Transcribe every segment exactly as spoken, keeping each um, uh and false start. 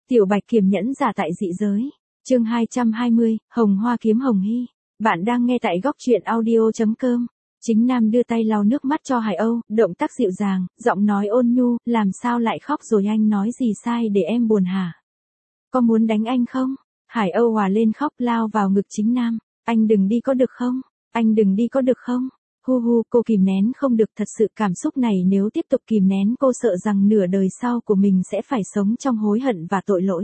Tiểu Bạch kiềm nhẫn giả tại dị giới. Chương hai trăm hai mươi, Hồng Hoa kiếm Hồng Hy. Bạn đang nghe tại góc truyện audio chấm com. Chính Nam đưa tay lau nước mắt cho Hải Âu, động tác dịu dàng, giọng nói ôn nhu, làm sao lại khóc rồi, anh nói gì sai để em buồn hả? Có muốn đánh anh không? Hải Âu hòa lên khóc, lao vào ngực Chính Nam. Anh đừng đi có được không? Anh đừng đi có được không? Hu hu, cô kìm nén không được, thật sự cảm xúc này nếu tiếp tục kìm nén cô sợ rằng nửa đời sau của mình sẽ phải sống trong hối hận và tội lỗi.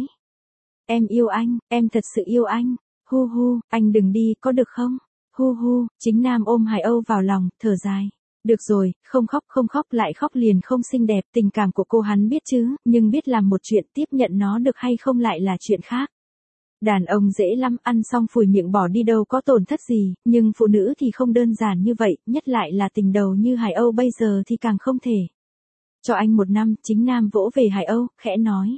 Em yêu anh, em thật sự yêu anh. Hu hu, anh đừng đi, có được không? Hu hu, Chính Nam ôm Hải Âu vào lòng, thở dài. Được rồi, không khóc không khóc, lại khóc liền không xinh đẹp, tình cảm của cô hắn biết chứ, nhưng biết làm một chuyện, tiếp nhận nó được hay không lại là chuyện khác. Đàn ông dễ lắm, ăn xong phủi miệng bỏ đi đâu có tổn thất gì, nhưng phụ nữ thì không đơn giản như vậy, nhất lại là tình đầu như Hải Âu bây giờ thì càng không thể. Cho anh một năm, Chính Nam vỗ về Hải Âu, khẽ nói.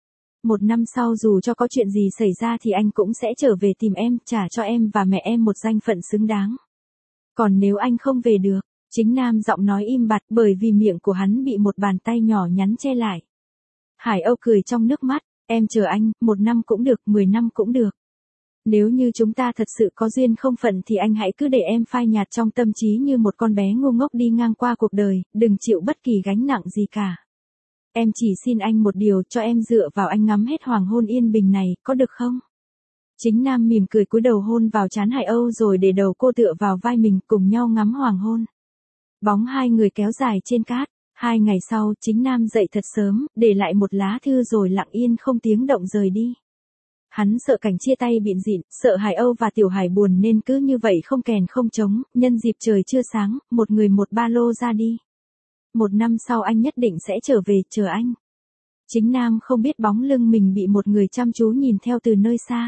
Một năm sau dù cho có chuyện gì xảy ra thì anh cũng sẽ trở về tìm em, trả cho em và mẹ em một danh phận xứng đáng. Còn nếu anh không về được, Chính Nam giọng nói im bặt bởi vì miệng của hắn bị một bàn tay nhỏ nhắn che lại. Hải Âu cười trong nước mắt, em chờ anh, một năm cũng được, mười năm cũng được. Nếu như chúng ta thật sự có duyên không phận thì anh hãy cứ để em phai nhạt trong tâm trí như một con bé ngu ngốc đi ngang qua cuộc đời, đừng chịu bất kỳ gánh nặng gì cả. Em chỉ xin anh một điều, cho em dựa vào anh ngắm hết hoàng hôn yên bình này, có được không? Chính Nam mỉm cười cúi đầu hôn vào trán Hải Âu rồi để đầu cô tựa vào vai mình, cùng nhau ngắm hoàng hôn. Bóng hai người kéo dài trên cát. Hai ngày sau, Chính Nam dậy thật sớm, để lại một lá thư rồi lặng yên không tiếng động rời đi. Hắn sợ cảnh chia tay bịn dịn, sợ Hải Âu và Tiểu Hải buồn nên cứ như vậy không kèn không trống, nhân dịp trời chưa sáng, một người một ba lô ra đi. Một năm sau anh nhất định sẽ trở về, chờ anh. Chính Nam không biết bóng lưng mình bị một người chăm chú nhìn theo từ nơi xa.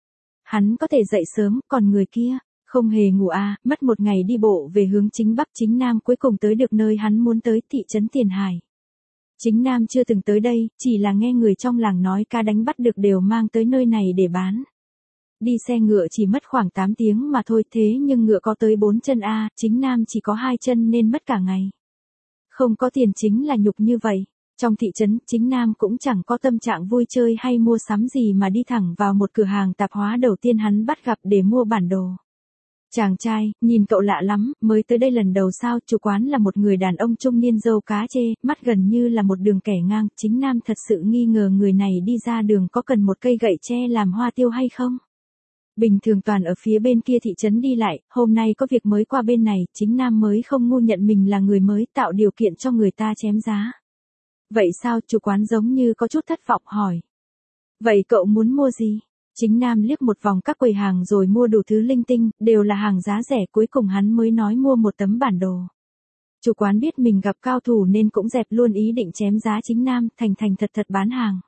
Hắn có thể dậy sớm, còn người kia, không hề ngủ à, mất một ngày đi bộ về hướng chính Bắc. Chính Nam cuối cùng tới được nơi hắn muốn tới, thị trấn Tiền Hải. Chính Nam chưa từng tới đây, chỉ là nghe người trong làng nói cá đánh bắt được đều mang tới nơi này để bán. Đi xe ngựa chỉ mất khoảng tám tiếng mà thôi, thế nhưng ngựa có tới bốn chân a, à, Chính Nam chỉ có hai chân nên mất cả ngày. Không có tiền chính là nhục như vậy. Trong thị trấn, Chính Nam cũng chẳng có tâm trạng vui chơi hay mua sắm gì mà đi thẳng vào một cửa hàng tạp hóa đầu tiên hắn bắt gặp để mua bản đồ. Chàng trai, nhìn cậu lạ lắm, mới tới đây lần đầu sao? Chủ quán là một người đàn ông trung niên râu cá chê, mắt gần như là một đường kẻ ngang. Chính Nam thật sự nghi ngờ người này đi ra đường có cần một cây gậy tre làm hoa tiêu hay không. Bình thường toàn ở phía bên kia thị trấn đi lại, hôm nay có việc mới qua bên này, Chính Nam mới không ngu nhận mình là người mới, tạo điều kiện cho người ta chém giá. Vậy sao? Chủ quán giống như có chút thất vọng hỏi. Vậy cậu muốn mua gì? Chính Nam liếc một vòng các quầy hàng rồi mua đủ thứ linh tinh, đều là hàng giá rẻ, cuối cùng hắn mới nói mua một tấm bản đồ. Chủ quán biết mình gặp cao thủ nên cũng dẹp luôn ý định chém giá Chính Nam, thành thành thật thật bán hàng.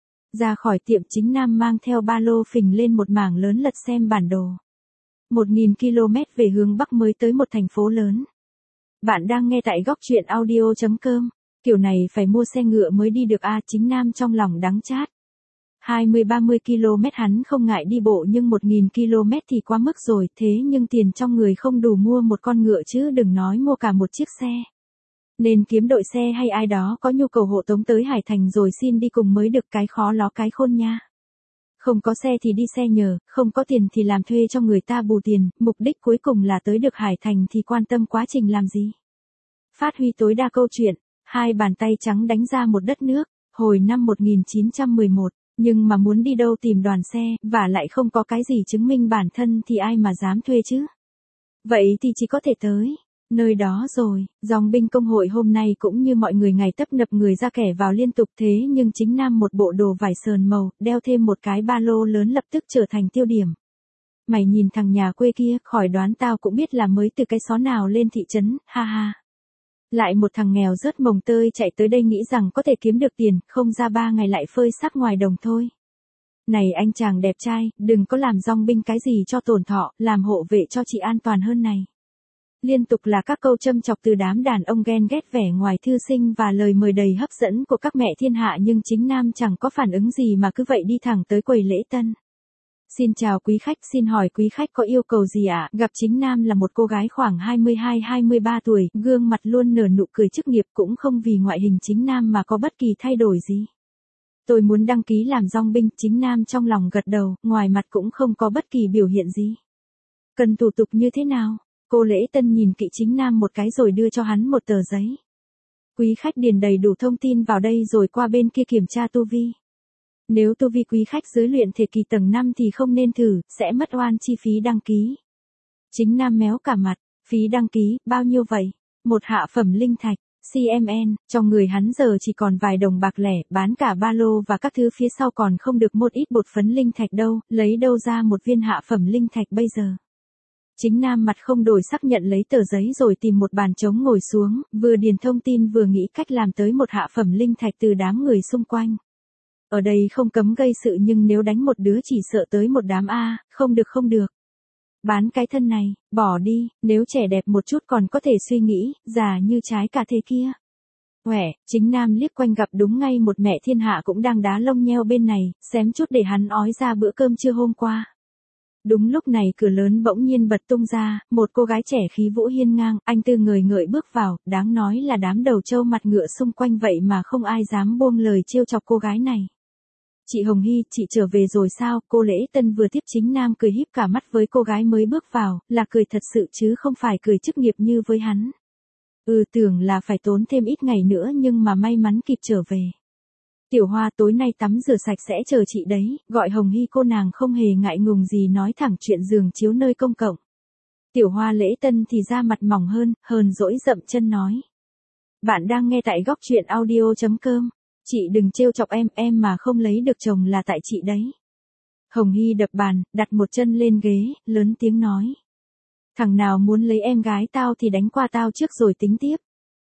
Ra khỏi tiệm, Chính Nam mang theo ba lô phình lên một mảng lớn lật xem bản đồ. Một nghìn ki lô mét về hướng Bắc mới tới một thành phố lớn. Bạn đang nghe tại góc truyện audio chấm com. Kiểu này phải mua xe ngựa mới đi được a, à, Chính Nam trong lòng đắng chát. hai mươi ba mươi ki lô mét hắn không ngại đi bộ nhưng một nghìn ki lô mét thì quá mức rồi, thế nhưng tiền trong người không đủ mua một con ngựa chứ đừng nói mua cả một chiếc xe. Nên kiếm đội xe hay ai đó có nhu cầu hộ tống tới Hải Thành rồi xin đi cùng mới được, cái khó ló cái khôn nha. Không có xe thì đi xe nhờ, không có tiền thì làm thuê cho người ta bù tiền, mục đích cuối cùng là tới được Hải Thành thì quan tâm quá trình làm gì. Phát huy tối đa câu chuyện, hai bàn tay trắng đánh ra một đất nước, hồi năm một nghìn chín trăm mười một, nhưng mà muốn đi đâu tìm đoàn xe, và lại không có cái gì chứng minh bản thân thì ai mà dám thuê chứ. Vậy thì chỉ có thể tới nơi đó rồi. Dòng binh công hội hôm nay cũng như mọi người ngày tấp nập người ra kẻ vào liên tục, thế nhưng Chính Nam một bộ đồ vải sờn màu, đeo thêm một cái ba lô lớn lập tức trở thành tiêu điểm. Mày nhìn thằng nhà quê kia, khỏi đoán tao cũng biết là mới từ cái xó nào lên thị trấn, ha ha. Lại một thằng nghèo rớt mồng tơi chạy tới đây nghĩ rằng có thể kiếm được tiền, không ra ba ngày lại phơi xác ngoài đồng thôi. Này anh chàng đẹp trai, đừng có làm dong binh cái gì cho tổn thọ, làm hộ vệ cho chị an toàn hơn này. Liên tục là các câu châm chọc từ đám đàn ông ghen ghét vẻ ngoài thư sinh và lời mời đầy hấp dẫn của các mẹ thiên hạ, nhưng Chính Nam chẳng có phản ứng gì mà cứ vậy đi thẳng tới quầy lễ tân. Xin chào quý khách, xin hỏi quý khách có yêu cầu gì ạ? À? Gặp Chính Nam là một cô gái khoảng hai mươi hai hai mươi ba tuổi, gương mặt luôn nở nụ cười chức nghiệp, cũng không vì ngoại hình Chính Nam mà có bất kỳ thay đổi gì. tôi muốn đăng ký làm dong binh. Chính Nam trong lòng gật đầu, ngoài mặt cũng không có bất kỳ biểu hiện gì. Cần thủ tục như thế nào? Cô Lễ Tân nhìn kỹ Chính Nam một cái rồi đưa cho hắn một tờ giấy. Quý khách điền đầy đủ thông tin vào đây rồi qua bên kia kiểm tra tu vi. Nếu tu vi quý khách dưới luyện thể kỳ tầng năm thì không nên thử, sẽ mất oan chi phí đăng ký. Chính Nam méo cả mặt, phí đăng ký, bao nhiêu vậy? Một hạ phẩm linh thạch, xê em en, trong người hắn giờ chỉ còn vài đồng bạc lẻ, bán cả ba lô và các thứ phía sau còn không được một ít bột phấn linh thạch đâu, lấy đâu ra một viên hạ phẩm linh thạch bây giờ. Chính Nam mặt không đổi sắc nhận lấy tờ giấy rồi tìm một bàn trống ngồi xuống, vừa điền thông tin vừa nghĩ cách làm tới một hạ phẩm linh thạch từ đám người xung quanh. Ở đây không cấm gây sự nhưng nếu đánh một đứa chỉ sợ tới một đám A, không được không được. Bán cái thân này, bỏ đi, nếu trẻ đẹp một chút còn có thể suy nghĩ, già như trái cà thế kia. Quẻ, Chính Nam liếc quanh gặp đúng ngay một mẹ thiên hạ cũng đang đá lông nheo bên này, xém chút để hắn ói ra bữa cơm trưa hôm qua. Đúng lúc này cửa lớn bỗng nhiên bật tung ra, một cô gái trẻ khí vũ hiên ngang, anh tư ngời ngợi bước vào, đáng nói là đám đầu trâu mặt ngựa xung quanh vậy mà không ai dám buông lời trêu chọc cô gái này. Chị Hồng Hy, chị trở về rồi sao? Cô Lễ Tân vừa tiếp Chính Nam cười híp cả mắt với cô gái mới bước vào, là cười thật sự chứ không phải cười chức nghiệp như với hắn. Ừ tưởng là phải tốn thêm ít ngày nữa nhưng mà may mắn kịp trở về. Tiểu Hoa tối nay tắm rửa sạch sẽ chờ chị đấy, gọi Hồng Hy cô nàng không hề ngại ngùng gì nói thẳng chuyện giường chiếu nơi công cộng. Tiểu Hoa Lễ Tân thì da mặt mỏng hơn, hờn dỗi dậm chân nói. Bạn đang nghe tại góc truyện audio chấm com. Chị đừng trêu chọc em, em mà không lấy được chồng là tại chị đấy. Hồng Hy đập bàn, đặt một chân lên ghế, lớn tiếng nói. Thằng nào muốn lấy em gái tao thì đánh qua tao trước rồi tính tiếp.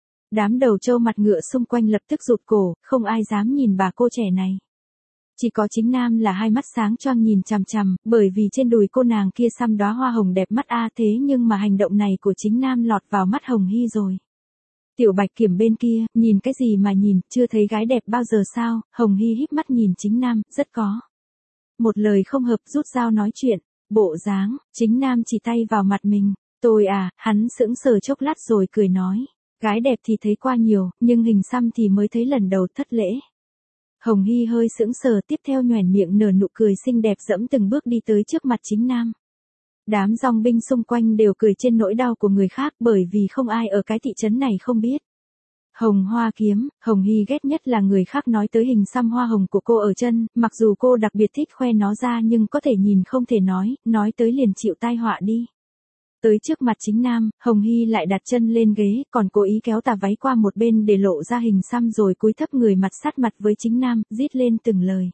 Đám đầu trâu mặt ngựa xung quanh lập tức rụt cổ, không ai dám nhìn bà cô trẻ này. Chỉ có Chính Nam là hai mắt sáng choang nhìn chằm chằm, bởi vì trên đùi cô nàng kia xăm đóa hoa hồng đẹp mắt a thế nhưng mà hành động này của Chính Nam lọt vào mắt Hồng Hy rồi. Tiểu Bạch Kiểm bên kia, nhìn cái gì mà nhìn, chưa thấy gái đẹp bao giờ sao? Hồng Hy híp mắt nhìn Chính Nam, rất có. Một lời không hợp rút dao nói chuyện, bộ dáng, Chính Nam chỉ tay vào mặt mình, tôi à, hắn sững sờ chốc lát rồi cười nói. Gái đẹp thì thấy qua nhiều, nhưng hình xăm thì mới thấy lần đầu, thất lễ. Hồng Hy hơi sững sờ tiếp theo nhoẻn miệng nở nụ cười xinh đẹp dẫm từng bước đi tới trước mặt Chính Nam. Đám dòng binh xung quanh đều cười trên nỗi đau của người khác bởi vì không ai ở cái thị trấn này không biết. Hồng Hoa Kiếm, Hồng Hy ghét nhất là người khác nói tới hình xăm hoa hồng của cô ở chân, mặc dù cô đặc biệt thích khoe nó ra nhưng có thể nhìn không thể nói, nói tới liền chịu tai họa đi. Tới trước mặt Chính Nam, Hồng Hy lại đặt chân lên ghế, còn cố ý kéo tà váy qua một bên để lộ ra hình xăm rồi cúi thấp người mặt sát mặt với Chính Nam, rít lên từng lời.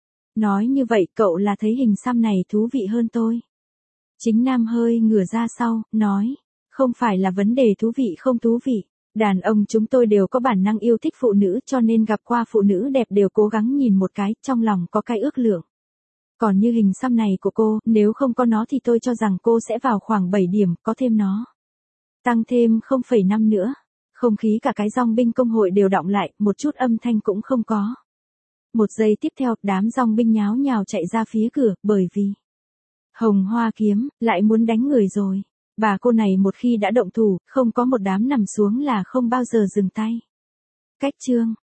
Nói như vậy cậu là thấy hình xăm này thú vị hơn tôi. Chính Nam hơi ngửa ra sau, nói, không phải là vấn đề thú vị không thú vị. Đàn ông chúng tôi đều có bản năng yêu thích phụ nữ cho nên gặp qua phụ nữ đẹp đều cố gắng nhìn một cái, trong lòng có cái ước lượng. Còn như hình xăm này của cô, nếu không có nó thì tôi cho rằng cô sẽ vào khoảng bảy điểm, có thêm nó. Tăng thêm không phẩy năm nữa. Không khí cả cái dòng binh công hội đều đọng lại, một chút âm thanh cũng không có. Một giây tiếp theo, đám dòng binh nháo nhào chạy ra phía cửa, bởi vì Hồng Hoa Kiếm, lại muốn đánh người rồi. Bà cô này một khi đã động thủ, không có một đám nằm xuống là không bao giờ dừng tay. Cách chương.